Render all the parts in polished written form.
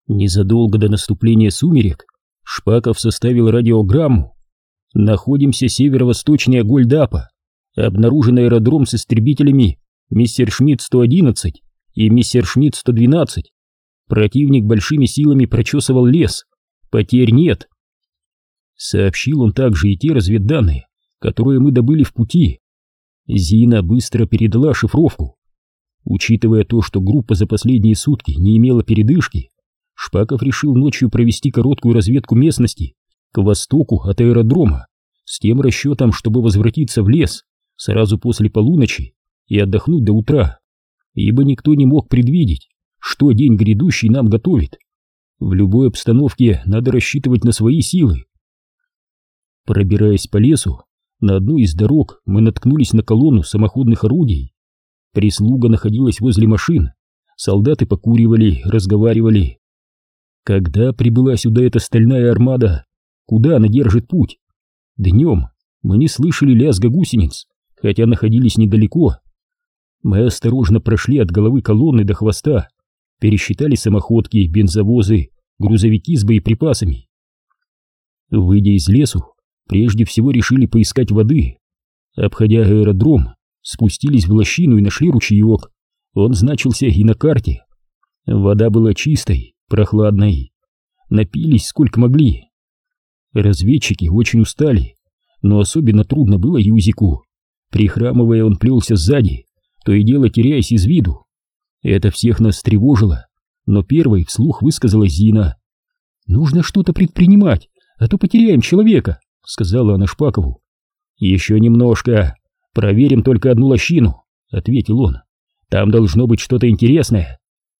Незадолго до наступления сумерек Шпаков составил радиограмму. Находимся северо-восточнее Гольдапа. Обнаружен аэродром с истребителями Мессершмитт-111 и Мессершмитт-112. Противник большими силами прочесывал лес. Потерь нет. Сообщил он также и те разведданные, которые мы добыли в пути. Зина быстро передала шифровку. Учитывая то, что группа за последние сутки не имела передышки, Шпаков решил ночью провести короткую разведку местности к востоку от аэродрома с тем расчетом, чтобы возвратиться в лес сразу после полуночи и отдохнуть до утра, ибо никто не мог предвидеть, что день грядущий нам готовит. В любой обстановке надо рассчитывать на свои силы. Пробираясь по лесу, на одной из дорог мы наткнулись на колонну самоходных орудий. Прислуга находилась возле машин, солдаты покуривали, разговаривали. Когда прибыла сюда эта стальная армада? Куда она держит путь? Днем мы не слышали лязга гусениц, хотя находились недалеко. Мы осторожно прошли от головы колонны до хвоста, пересчитали самоходки, бензовозы, грузовики с боеприпасами. Выйдя из лесу, прежде всего решили поискать воды. Обходя аэродром, спустились в лощину и нашли ручеек. Он значился и на карте. Вода была чистой, прохладной. Напились сколько могли. Разведчики очень устали, но особенно трудно было Юзику. Прихрамывая, он плелся сзади, то и дело теряясь из виду. Это всех нас тревожило, но первой вслух высказалась Зина. «Нужно что-то предпринимать, а то потеряем человека», — сказала она Шпакову. «Еще немножко. Проверим только одну лощину», — ответил он. «Там должно быть что-то интересное».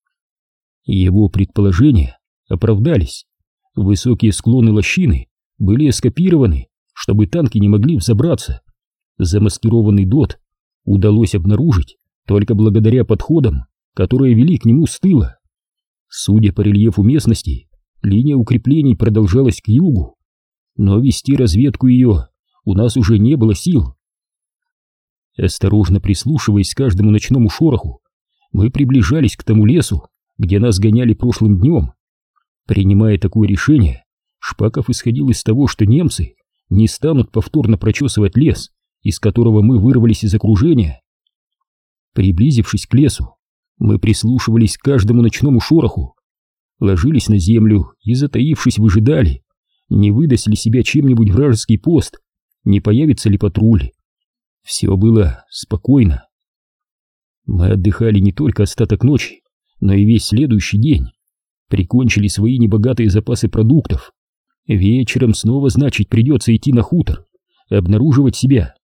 Его предположения оправдались. Высокие склоны лощины были эскапированы, чтобы танки не могли взобраться. Замаскированный ДОТ удалось обнаружить только благодаря подходам, которые вели к нему с тыла. Судя по рельефу местности, линия укреплений продолжалась к югу, но вести разведку ее у нас уже не было сил. Осторожно прислушиваясь к каждому ночному шороху, мы приближались к тому лесу, где нас гоняли прошлым днем. Принимая такое решение, Шпаков исходил из того, что немцы не станут повторно прочесывать лес, из которого мы вырвались из окружения. Приблизившись к лесу, мы прислушивались к каждому ночному шороху, ложились на землю и, затаившись, выжидали, не выдаст ли себя чем-нибудь вражеский пост, не появится ли патруль. Все было спокойно. Мы отдыхали не только остаток ночи, но и весь следующий день. Прикончили свои небогатые запасы продуктов. Вечером снова, значит, придется идти на хутор, обнаруживать себя.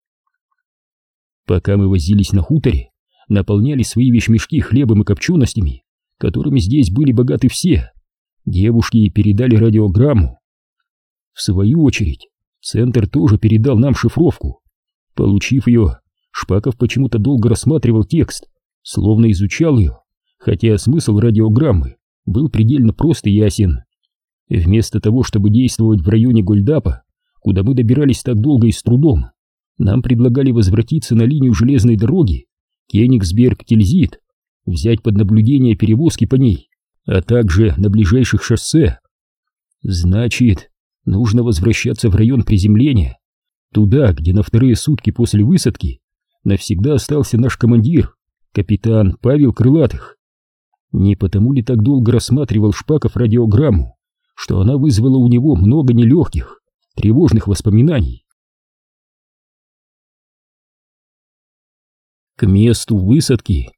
Пока мы возились на хуторе, наполняли свои вещмешки хлебом и копченостями, которыми здесь были богаты все. Девушки передали радиограмму. В свою очередь, центр тоже передал нам шифровку. Получив ее, Шпаков почему-то долго рассматривал текст, словно изучал ее, хотя смысл радиограммы был предельно прост и ясен. Вместо того, чтобы действовать в районе Гольдапа, куда мы добирались так долго и с трудом, нам предлагали возвратиться на линию железной дороги Кенигсберг-Тильзит, взять под наблюдение перевозки по ней, а также на ближайших шоссе. Значит, нужно возвращаться в район приземления, туда, где на вторые сутки после высадки навсегда остался наш командир, капитан Павел Крылатых. Не потому ли так долго рассматривал Шпаков радиограмму, что она вызвала у него много нелегких, тревожных воспоминаний? К месту высадки.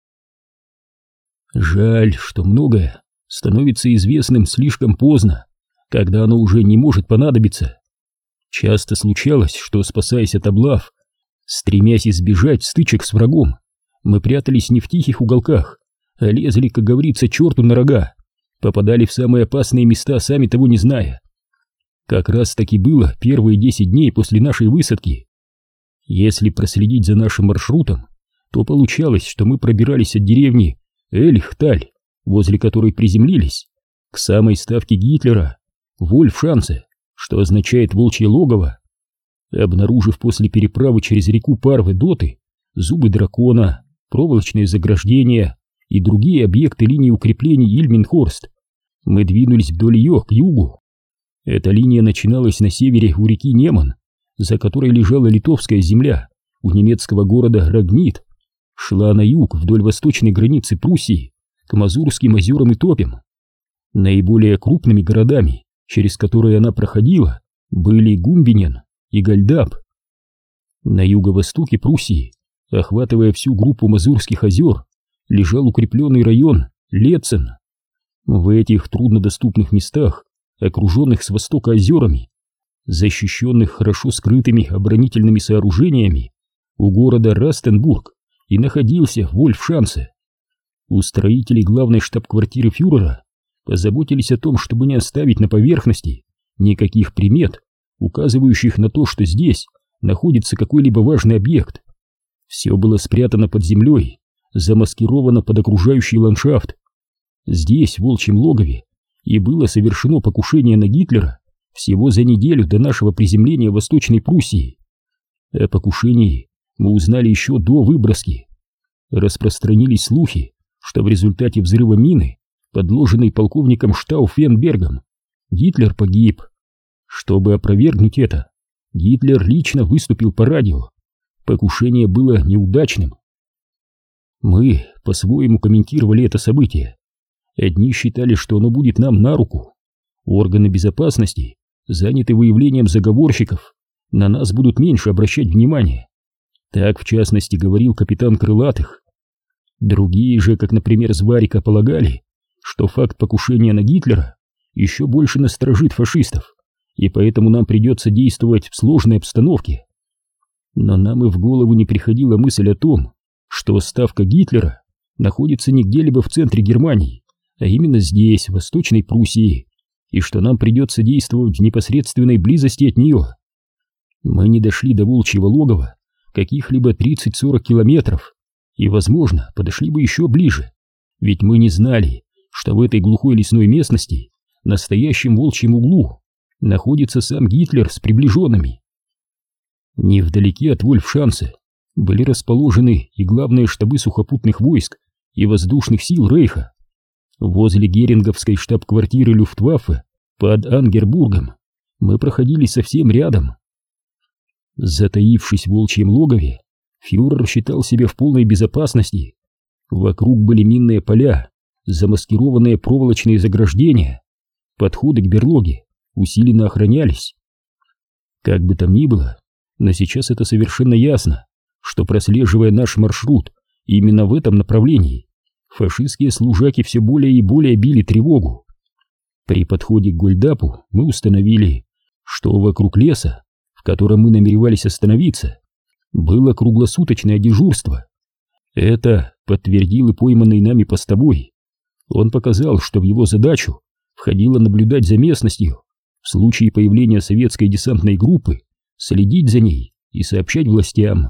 Жаль, что многое становится известным слишком поздно, когда оно уже не может понадобиться. Часто случалось, что, спасаясь от облав, стремясь избежать стычек с врагом, мы прятались не в тихих уголках, а лезли, как говорится, черту на рога, попадали в самые опасные места, сами того не зная. Как раз таки было первые 10 дней после нашей высадки. Если проследить за нашим маршрутом, то получалось, что мы пробирались от деревни Эльхталь, возле которой приземлились, к самой ставке Гитлера, Вольфшанце, что означает «волчье логово». Обнаружив после переправы через реку Парвы доты, зубы дракона, проволочные заграждения и другие объекты линии укреплений Ильменхорст, мы двинулись вдоль ее к югу. Эта линия начиналась на севере у реки Неман, за которой лежала литовская земля у немецкого города Рагнит, шла на юг вдоль восточной границы Пруссии к Мазурским озерам и топям. Наиболее крупными городами, через которые она проходила, были Гумбинен и Гальдап. На юго-востоке Пруссии, охватывая всю группу Мазурских озер, лежал укрепленный район Лецен. В этих труднодоступных местах, окруженных с востока озерами, защищенных хорошо скрытыми оборонительными сооружениями, у города Растенбург и находился Вольфшанце. У строителей главной штаб-квартиры фюрера позаботились о том, чтобы не оставить на поверхности никаких примет, указывающих на то, что здесь находится какой-либо важный объект. Все было спрятано под землей, замаскировано под окружающий ландшафт. Здесь, в Волчьем логове, и было совершено покушение на Гитлера всего за неделю до нашего приземления в Восточной Пруссии. О покушении мы узнали еще до выброски. Распространились слухи, что в результате взрыва мины, подложенной полковником Штауфенбергом, Гитлер погиб. Чтобы опровергнуть это, Гитлер лично выступил по радио. Покушение было неудачным. Мы по-своему комментировали это событие. Одни считали, что оно будет нам на руку. Органы безопасности, заняты выявлением заговорщиков, на нас будут меньше обращать внимание. Так, в частности, говорил капитан Крылатых. Другие же, как, например, Зварика, полагали, что факт покушения на Гитлера еще больше насторожит фашистов, и поэтому нам придется действовать в сложной обстановке. Но нам и в голову не приходила мысль о том, что ставка Гитлера находится не где-либо в центре Германии, а именно здесь, в Восточной Пруссии, и что нам придется действовать в непосредственной близости от нее. Мы не дошли до Волчьего логова каких-либо 30-40 километров, и, возможно, подошли бы еще ближе, ведь мы не знали, что в этой глухой лесной местности, настоящем Волчьем углу, находится сам Гитлер с приближенными. Невдалеке от Вольфшанце были расположены и главные штабы сухопутных войск и воздушных сил Рейха. Возле геринговской штаб-квартиры Люфтваффе под Ангербургом мы проходили совсем рядом. Затаившись в Волчьем логове, фюрер считал себя в полной безопасности. Вокруг были минные поля, замаскированные проволочные заграждения. Подходы к берлоге усиленно охранялись. Как бы там ни было, но сейчас это совершенно ясно, что, прослеживая наш маршрут именно в этом направлении, фашистские служаки все более и более били тревогу. При подходе к Гольдапу мы установили, что вокруг леса, в котором мы намеревались остановиться, было круглосуточное дежурство. Это подтвердил и пойманный нами постовой. Он показал, что в его задачу входило наблюдать за местностью, в случае появления советской десантной группы, следить за ней и сообщать властям.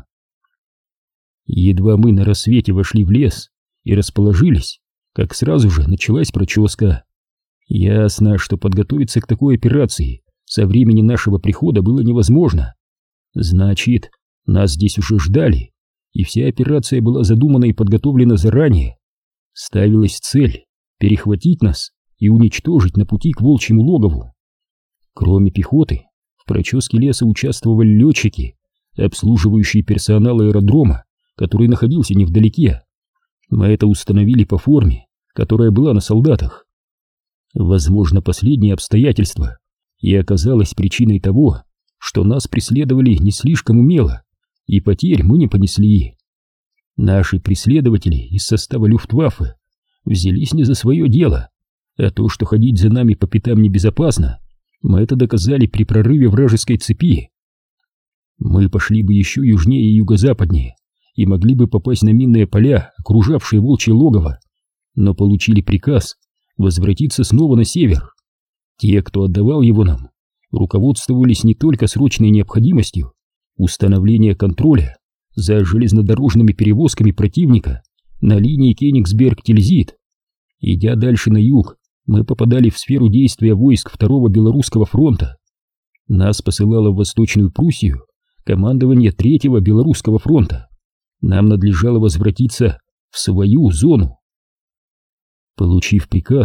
Едва мы на рассвете вошли в лес и расположились, как сразу же началась проческа. Ясно, что подготовиться к такой операции со времени нашего прихода было невозможно. Значит, нас здесь уже ждали, и вся операция была задумана и подготовлена заранее. Ставилась цель перехватить нас и уничтожить на пути к Волчьему логову. Кроме пехоты, в проческе леса участвовали летчики, обслуживающие персонал аэродрома, который находился невдалеке. Мы это установили по форме, которая была на солдатах. Возможно, последнее обстоятельство и оказалось причиной того, что нас преследовали не слишком умело, и потерь мы не понесли. Наши преследователи из состава Люфтваффе взялись не за свое дело, а то, что ходить за нами по пятам небезопасно, мы это доказали при прорыве вражеской цепи. Мы пошли бы еще южнее и юго-западнее и могли бы попасть на минные поля, окружавшие Волчье логово, но получили приказ возвратиться снова на север. Те, кто отдавал его нам, руководствовались не только срочной необходимостью установления контроля за железнодорожными перевозками противника на линии Кенигсберг-Тильзит. Идя дальше на юг, мы попадали в сферу действия войск Второго Белорусского фронта. Нас посылало в Восточную Пруссию командование Третьего Белорусского фронта. Нам надлежало возвратиться в свою зону. Получив приказ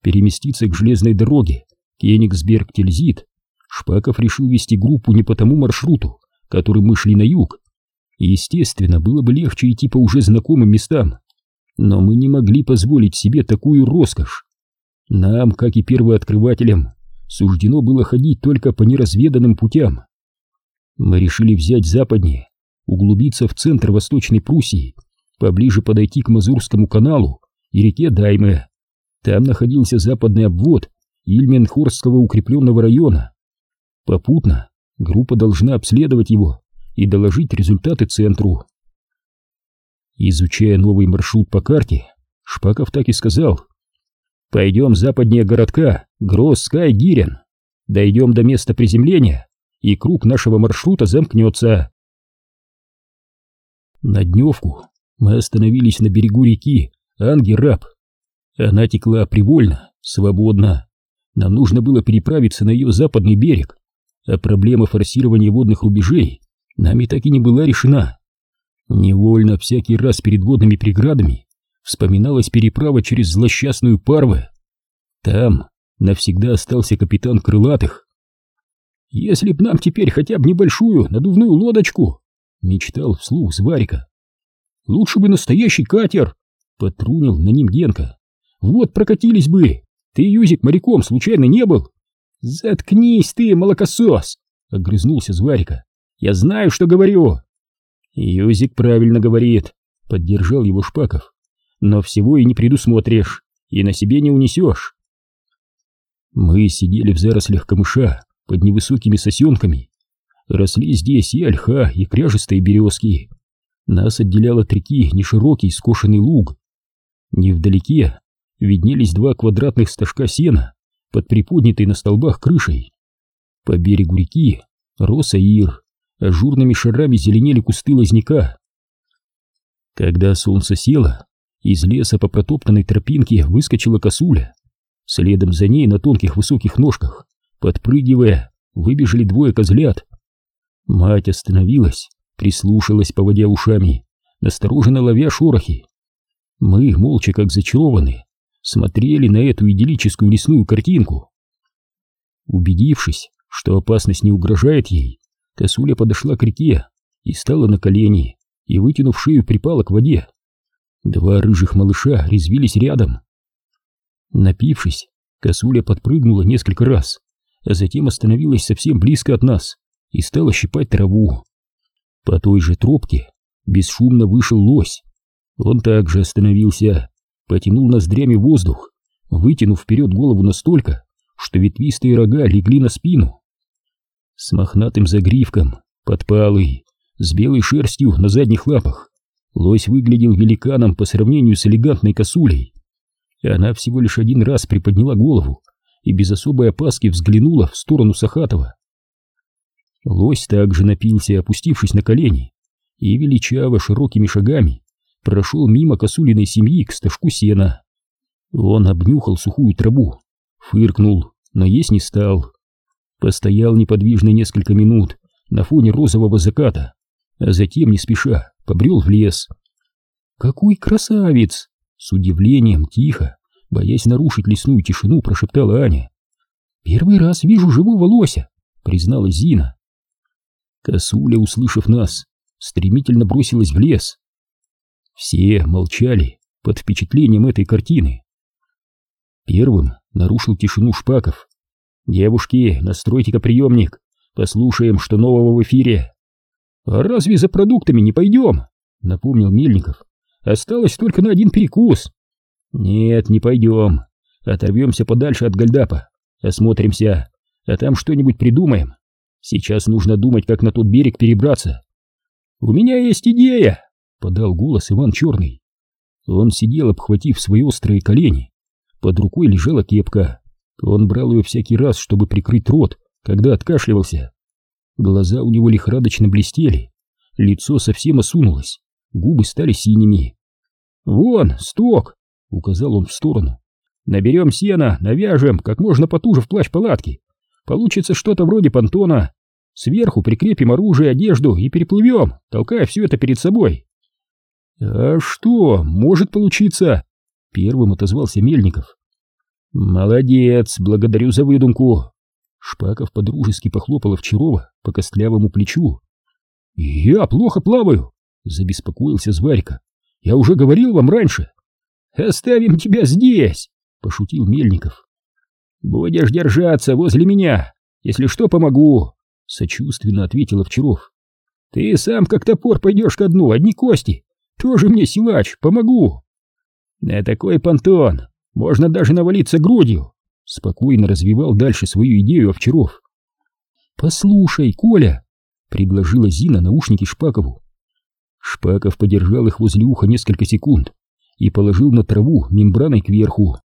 переместиться к железной дороге Кенигсберг-Тильзит, Шпаков решил вести группу не по тому маршруту, которым мы шли на юг. Естественно, было бы легче идти по уже знакомым местам, но мы не могли позволить себе такую роскошь. Нам, как и первооткрывателям, суждено было ходить только по неразведанным путям. Мы решили взять западнее, углубиться в центр Восточной Пруссии, поближе подойти к Мазурскому каналу и реке Дайме. Там находился западный обвод Ильменхорстского укрепленного района. Попутно группа должна обследовать его и доложить результаты центру. Изучая новый маршрут по карте, Шпаков так и сказал: «Пойдем западнее городка Гросс-Скай-Гирен, дойдем до места приземления, и круг нашего маршрута замкнется». На дневку мы остановились на берегу реки Ангераб. Она текла привольно, свободно. Нам нужно было переправиться на ее западный берег, а проблема форсирования водных рубежей нами так и не была решена. Невольно всякий раз перед водными преградами вспоминалась переправа через злосчастную Парве. Там навсегда остался капитан Крылатых. «Если б нам теперь хотя бы небольшую надувную лодочку», — мечтал вслух Зварика. «Лучше бы настоящий катер», — подтрунил на ним Генка. «Вот прокатились бы. Ты, Юзик, моряком случайно не был?» «Заткнись ты, молокосос!» — огрызнулся Зварика. «Я знаю, что говорю!» «Юзик правильно говорит», — поддержал его Шпаков. «Но всего и не предусмотришь, и на себе не унесешь». Мы сидели в зарослях камыша под невысокими сосенками. Росли здесь и ольха, и кряжестые березки. Нас отделял от реки неширокий скошенный луг. Невдалеке виднелись 2 квадратных стажка сена под приподнятой на столбах крышей. По берегу реки рос аир, ажурными шарами зеленели кусты лозняка. Когда солнце село, из леса по протоптанной тропинке выскочила косуля. Следом за ней на тонких высоких ножках, подпрыгивая, выбежали 2 козлят. Мать остановилась, прислушалась, поводя ушами, настороженно ловя шорохи. Мы, молча как зачарованные, смотрели на эту идиллическую лесную картинку. Убедившись, что опасность не угрожает ей, косуля подошла к реке и стала на колени, и, вытянув шею, припала к воде. 2 рыжих малыша резвились рядом. Напившись, косуля подпрыгнула несколько раз, а затем остановилась совсем близко от нас и стала щипать траву. По той же тропке бесшумно вышел лось. Он также остановился, потянул ноздрями воздух, вытянув вперед голову настолько, что ветвистые рога легли на спину. С мохнатым загривком, подпалый, с белой шерстью на задних лапах, лось выглядел великаном по сравнению с элегантной косулей. Она всего лишь 1 раз приподняла голову и без особой опаски взглянула в сторону Сахатова. Лось также напился, опустившись на колени, и величаво широкими шагами прошел мимо косулиной семьи к стажку сена. Он обнюхал сухую траву, фыркнул, но есть не стал. Постоял неподвижно несколько минут на фоне розового заката, а затем, не спеша, побрел в лес. «Какой красавец!» — с удивлением, тихо, боясь нарушить лесную тишину, прошептала Аня. «Первый раз вижу живого лося», — призналась Зина. Косуля, услышав нас, стремительно бросилась в лес. Все молчали под впечатлением этой картины. Первым нарушил тишину Шпаков. «Девушки, настройте-ка приемник, послушаем, что нового в эфире». «А разве за продуктами не пойдем?» — напомнил Мельников. «Осталось только на 1 перекус». «Нет, не пойдем. Оторвемся подальше от Гальдапа, осмотримся, а там что-нибудь придумаем. Сейчас нужно думать, как на тот берег перебраться». «У меня есть идея!» — подал голос Иван Черный. Он сидел, обхватив свои острые колени. Под рукой лежала кепка. Он брал ее всякий раз, чтобы прикрыть рот, когда откашливался. Глаза у него лихорадочно блестели, лицо совсем осунулось, губы стали синими. «Вон, сток!» — указал он в сторону. «Наберем сена, навяжем как можно потуже в плащ палатки. Получится что-то вроде понтона. Сверху прикрепим оружие, одежду и переплывем, толкая все это перед собой». «А что, может получиться?» — первым отозвался Мельников. Молодец, благодарю за выдумку. Шпаков подружески похлопал Овчарова по костлявому плечу. Я плохо плаваю, забеспокоился Зварька. Я уже говорил вам раньше. Оставим тебя здесь, пошутил Мельников. Будешь держаться возле меня, если что, помогу, сочувственно ответил Овчаров. Ты сам как топор пойдешь ко дну, одни кости. Тоже мне силач, помогу. На такой понтон можно даже навалиться грудью, спокойно развивал дальше свою идею Овчаров. Послушай, Коля, предложила Зина наушники Шпакову. Шпаков подержал их возле уха несколько секунд и положил на траву мембраной кверху.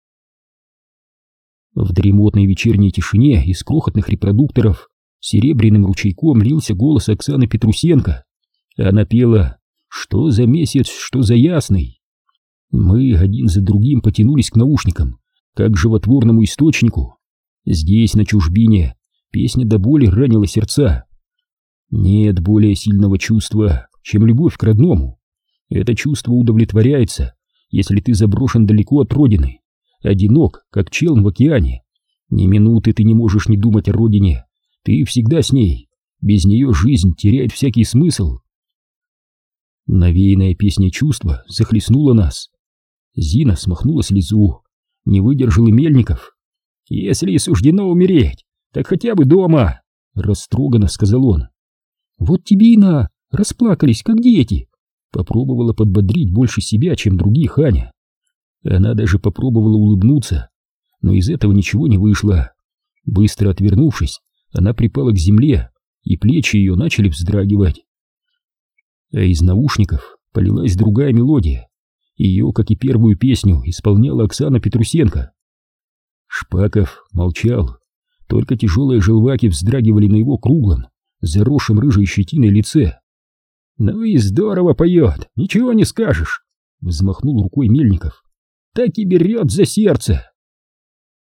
В дремотной вечерней тишине из крохотных репродукторов серебряным ручейком лился голос Оксаны Петрусенко. Она пела «Что за месяц, что за ясный». Мы один за другим потянулись к наушникам, как к животворному источнику. Здесь, на чужбине, песня до боли ранила сердца. Нет более сильного чувства, чем любовь к родному. Это чувство удовлетворяется, если ты заброшен далеко от родины, одинок, как челн в океане. Ни минуты ты не можешь не думать о родине, ты всегда с ней, без нее жизнь теряет всякий смысл. Навеянная песня чувства захлестнула нас. Зина смахнула слезу, не выдержал и Мельников. «Если и суждено умереть, так хотя бы дома», — растроганно сказал он. «Вот тебе и на, расплакались, как дети», — попробовала подбодрить больше себя, чем других Аня. Она даже попробовала улыбнуться, но из этого ничего не вышло. Быстро отвернувшись, она припала к земле, и плечи ее начали вздрагивать. А из наушников полилась другая мелодия. Ее, как и первую песню, исполняла Оксана Петрусенко. Шпаков молчал, только тяжелые желваки вздрагивали на его круглом, заросшем рыжей щетиной лице. «Ну и здорово поет, ничего не скажешь!» — взмахнул рукой Мельников. «Так и берет за сердце!»